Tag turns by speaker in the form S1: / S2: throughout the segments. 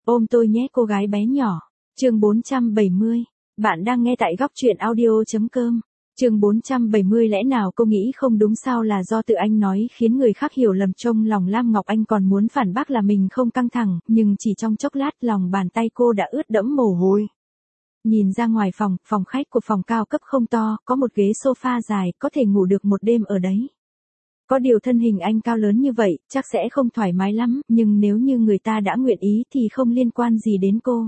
S1: Ôm tôi nhé cô gái bé nhỏ. Chương 470. Bạn đang nghe tại góc truyện audio.com. Chương 470. Lẽ nào cô nghĩ không đúng sao, là do tự anh nói khiến người khác hiểu lầm. Trong lòng Lam Ngọc Anh còn muốn phản bác là mình không căng thẳng, nhưng chỉ trong chốc lát lòng bàn tay cô đã ướt đẫm mồ hôi. Nhìn ra ngoài phòng khách của phòng cao cấp không to, có một ghế sofa dài, có thể ngủ được một đêm ở đấy. Có điều thân hình anh cao lớn như vậy, chắc sẽ không thoải mái lắm, nhưng nếu như người ta đã nguyện ý thì không liên quan gì đến cô.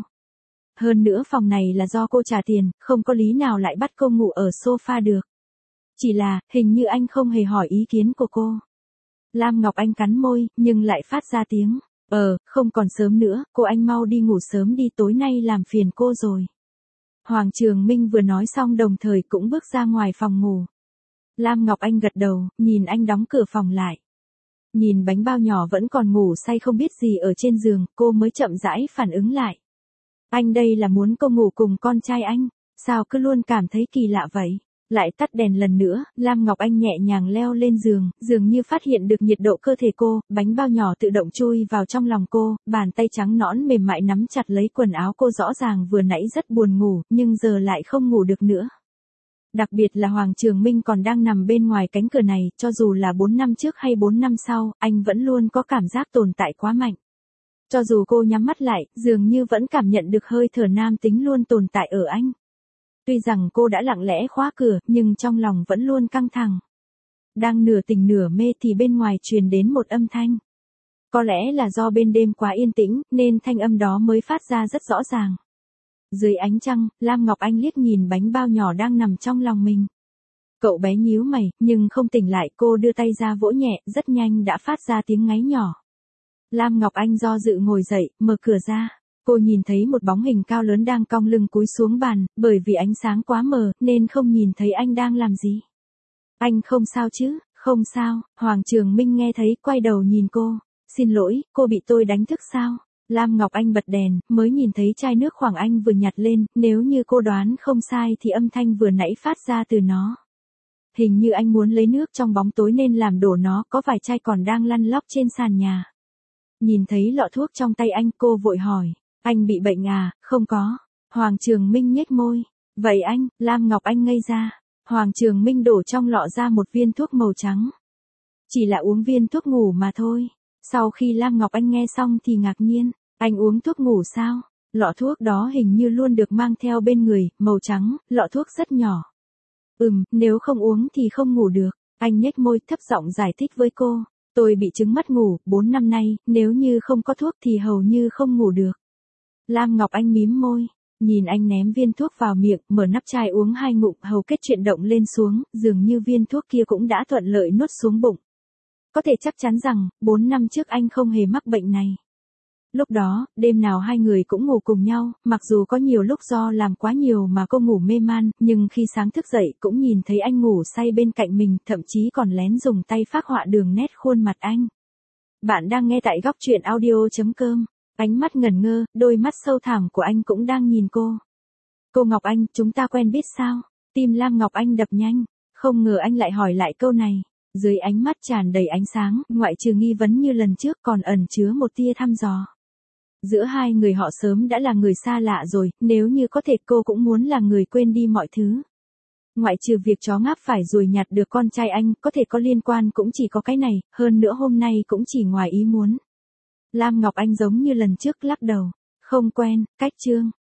S1: Hơn nữa phòng này là do cô trả tiền, không có lý nào lại bắt cô ngủ ở sofa được. Chỉ là, hình như anh không hề hỏi ý kiến của cô. Lam Ngọc Anh cắn môi, nhưng lại phát ra tiếng. Không còn sớm nữa, cô anh mau đi ngủ sớm đi, tối nay làm phiền cô rồi. Hoàng Trường Minh vừa nói xong đồng thời cũng bước ra ngoài phòng ngủ. Lam Ngọc Anh gật đầu, nhìn anh đóng cửa phòng lại. Nhìn bánh bao nhỏ vẫn còn ngủ say không biết gì ở trên giường, cô mới chậm rãi phản ứng lại. Anh đây là muốn cô ngủ cùng con trai anh, sao cứ luôn cảm thấy kỳ lạ vậy? Lại tắt đèn lần nữa, Lam Ngọc Anh nhẹ nhàng leo lên giường, dường như phát hiện được nhiệt độ cơ thể cô, bánh bao nhỏ tự động chui vào trong lòng cô, bàn tay trắng nõn mềm mại nắm chặt lấy quần áo cô, rõ ràng vừa nãy rất buồn ngủ, nhưng giờ lại không ngủ được nữa. Đặc biệt là Hoàng Trường Minh còn đang nằm bên ngoài cánh cửa này, cho dù là 4 năm trước hay 4 năm sau, anh vẫn luôn có cảm giác tồn tại quá mạnh. Cho dù cô nhắm mắt lại, dường như vẫn cảm nhận được hơi thở nam tính luôn tồn tại ở anh. Tuy rằng cô đã lặng lẽ khóa cửa, nhưng trong lòng vẫn luôn căng thẳng. Đang nửa tỉnh nửa mê thì bên ngoài truyền đến một âm thanh. Có lẽ là do bên đêm quá yên tĩnh, nên thanh âm đó mới phát ra rất rõ ràng. Dưới ánh trăng, Lam Ngọc Anh liếc nhìn bánh bao nhỏ đang nằm trong lòng mình. Cậu bé nhíu mày, nhưng không tỉnh lại, cô đưa tay ra vỗ nhẹ, rất nhanh đã phát ra tiếng ngáy nhỏ. Lam Ngọc Anh do dự ngồi dậy, mở cửa ra. Cô nhìn thấy một bóng hình cao lớn đang cong lưng cúi xuống bàn, bởi vì ánh sáng quá mờ, nên không nhìn thấy anh đang làm gì. Anh không sao chứ? Không sao. Hoàng Trường Minh nghe thấy, quay đầu nhìn cô. Xin lỗi, cô bị tôi đánh thức sao? Lam Ngọc Anh bật đèn, mới nhìn thấy chai nước Hoàng Anh vừa nhặt lên, nếu như cô đoán không sai thì âm thanh vừa nãy phát ra từ nó. Hình như anh muốn lấy nước trong bóng tối nên làm đổ nó, có vài chai còn đang lăn lóc trên sàn nhà. Nhìn thấy lọ thuốc trong tay anh, cô vội hỏi, anh bị bệnh à? Không có. Hoàng Trường Minh nhếch môi. Vậy anh? Lam Ngọc Anh ngây ra. Hoàng Trường Minh đổ trong lọ ra một viên thuốc màu trắng. Chỉ là uống viên thuốc ngủ mà thôi. Sau khi Lam Ngọc Anh nghe xong thì ngạc nhiên, anh uống thuốc ngủ sao? Lọ thuốc đó hình như luôn được mang theo bên người, màu trắng, lọ thuốc rất nhỏ. Nếu không uống thì không ngủ được. Anh nhếch môi thấp giọng giải thích với cô. Tôi bị chứng mất ngủ, 4 năm nay, nếu như không có thuốc thì hầu như không ngủ được. Lam Ngọc Anh mím môi, nhìn anh ném viên thuốc vào miệng, mở nắp chai uống 2 ngụm, hầu kết chuyển động lên xuống, dường như viên thuốc kia cũng đã thuận lợi nuốt xuống bụng. Có thể chắc chắn rằng, 4 năm trước anh không hề mắc bệnh này. Lúc đó, đêm nào hai người cũng ngủ cùng nhau, mặc dù có nhiều lúc do làm quá nhiều mà cô ngủ mê man, nhưng khi sáng thức dậy cũng nhìn thấy anh ngủ say bên cạnh mình, thậm chí còn lén dùng tay phác họa đường nét khuôn mặt anh. Bạn đang nghe tại góc truyện audio.com. Ánh mắt ngẩn ngơ, đôi mắt sâu thẳm của anh cũng đang nhìn cô. Cô Ngọc Anh, chúng ta quen biết sao? Tim Lam Ngọc Anh đập nhanh, không ngờ anh lại hỏi lại câu này. Dưới ánh mắt tràn đầy ánh sáng, ngoại trừ nghi vấn như lần trước còn ẩn chứa một tia thăm dò. Giữa hai người họ sớm đã là người xa lạ rồi, nếu như có thể cô cũng muốn là người quên đi mọi thứ. Ngoại trừ việc chó ngáp phải ruồi nhặt được con trai anh, có thể có liên quan cũng chỉ có cái này, hơn nữa hôm nay cũng chỉ ngoài ý muốn. Lam Ngọc Anh giống như lần trước lắc đầu. Không quen, cách chương.